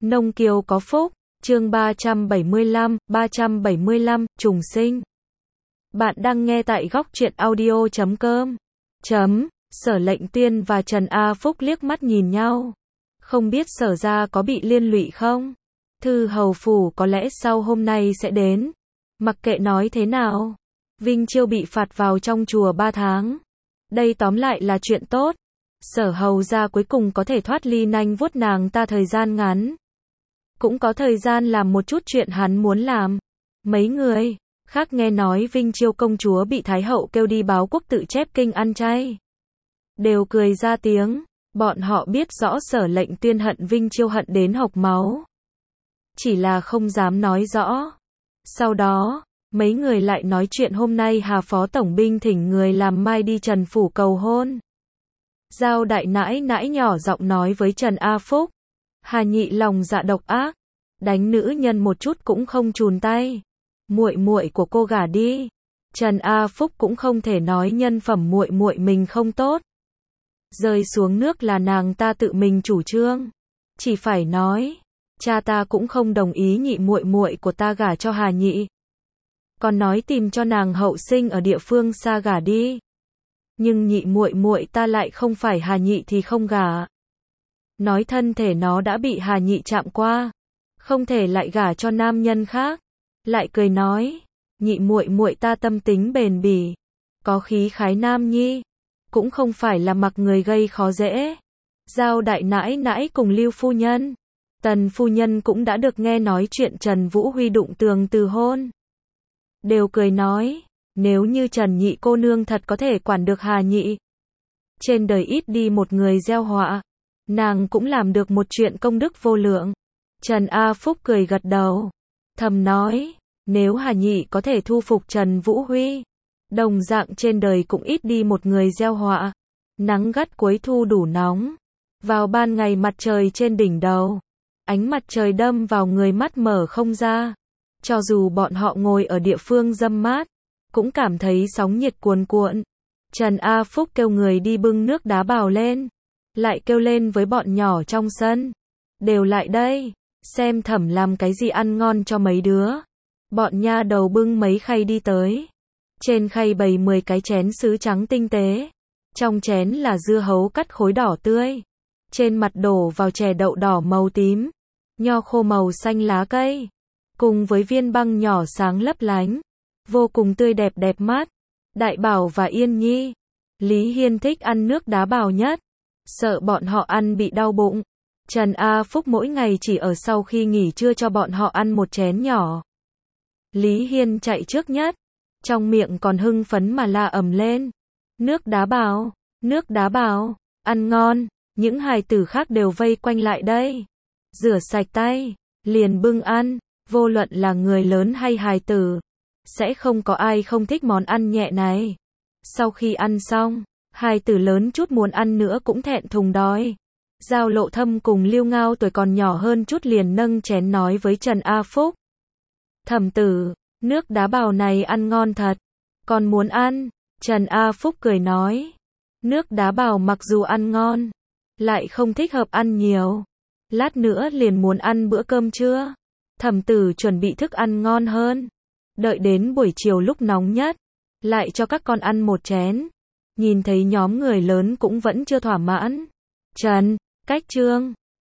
Nông kiều có phúc, chương 375, trùng sinh. Bạn đang nghe tại góc truyện audio.com. Sở Lệnh Tuyên và Trần A Phúc liếc mắt nhìn nhau. Không biết Sở gia có bị liên lụy không? Thư hầu phủ có lẽ sau hôm nay sẽ đến. Mặc kệ nói thế nào, Vinh Chiêu bị phạt vào trong chùa 3 tháng. Đây tóm lại là chuyện tốt. Sở hầu gia cuối cùng có thể thoát ly nanh vuốt nàng ta thời gian ngắn. Cũng có thời gian làm một chút chuyện hắn muốn làm. Mấy người khác nghe nói Vinh Chiêu công chúa bị Thái hậu kêu đi báo quốc tự chép kinh ăn chay, đều cười ra tiếng. Bọn họ biết rõ Sở Lệnh Tuyên hận Vinh Chiêu hận đến hộc máu, chỉ là không dám nói rõ. Sau đó, mấy người lại nói chuyện hôm nay Hà Phó Tổng binh thỉnh người làm mai đi Trần phủ cầu hôn. Giao đại nãi nãi nhỏ giọng nói với Trần A Phúc, Hà nhị lòng dạ độc ác, đánh nữ nhân một chút cũng không chùn tay. Muội muội của cô gả đi. Trần A Phúc cũng không thể nói nhân phẩm muội muội mình không tốt. Rơi xuống nước là nàng ta tự mình chủ trương. Chỉ phải nói, cha ta cũng không đồng ý nhị muội muội của ta gả cho Hà nhị. Còn nói tìm cho nàng hậu sinh ở địa phương xa gả đi. Nhưng nhị muội muội ta lại không phải Hà nhị thì không gả. Nói thân thể nó đã bị Hà nhị chạm qua, không thể lại gả cho nam nhân khác. Lại cười nói, nhị muội muội ta tâm tính bền bỉ, có khí khái nam nhi, cũng không phải là mặc người gây khó dễ. Giao đại nãi nãi cùng Lưu phu nhân, Tần phu nhân cũng đã được nghe nói chuyện Trần Vũ Huy đụng tường từ hôn. Đều cười nói, nếu như Trần nhị cô nương thật có thể quản được Hà nhị, trên đời ít đi một người gieo họa, nàng cũng làm được một chuyện công đức vô lượng. Trần A Phúc cười gật đầu, thầm nói, nếu Hà nhị có thể thu phục Trần Vũ Huy, đồng dạng trên đời cũng ít đi một người gieo họa. Nắng gắt cuối thu đủ nóng, vào ban ngày mặt trời trên đỉnh đầu, ánh mặt trời đâm vào người mắt mở không ra. Cho dù bọn họ ngồi ở địa phương râm mát, cũng cảm thấy sóng nhiệt cuồn cuộn. Trần A Phúc kêu người đi bưng nước đá bào lên, lại kêu lên với bọn nhỏ trong sân, đều lại đây, xem thẩm làm cái gì ăn ngon cho mấy đứa. Bọn nha đầu bưng mấy khay đi tới. Trên khay bày 10 cái chén sứ trắng tinh tế. Trong chén là dưa hấu cắt khối đỏ tươi. Trên mặt đổ vào chè đậu đỏ màu tím, nho khô màu xanh lá cây, cùng với viên băng nhỏ sáng lấp lánh, vô cùng tươi đẹp đẹp mắt. Đại Bảo và Yên Nhi, Lý Hiên thích ăn nước đá bào nhất, sợ bọn họ ăn bị đau bụng. Trần A Phúc mỗi ngày chỉ ở sau khi nghỉ trưa cho bọn họ ăn một chén nhỏ. Lý Hiên chạy trước nhất, trong miệng còn hưng phấn mà la ầm lên. Nước đá bào, ăn ngon. Những hài tử khác đều vây quanh lại đây. Rửa sạch tay, liền bưng ăn. Vô luận là người lớn hay hài tử, sẽ không có ai không thích món ăn nhẹ này. Sau khi ăn xong, hài tử lớn chút muốn ăn nữa cũng thẹn thùng đói. Giao Lộ Thâm cùng Lưu Ngao tuổi còn nhỏ hơn chút liền nâng chén nói với Trần A Phúc, thẩm tử, nước đá bào này ăn ngon thật, còn muốn ăn. Trần A Phúc cười nói, nước đá bào mặc dù ăn ngon, lại không thích hợp ăn nhiều. Lát nữa liền muốn ăn bữa cơm trưa. Thẩm tử chuẩn bị thức ăn ngon hơn. Đợi đến buổi chiều lúc nóng nhất, lại cho các con ăn một chén. Nhìn thấy nhóm người lớn cũng vẫn chưa thỏa mãn. Trần, cách trương,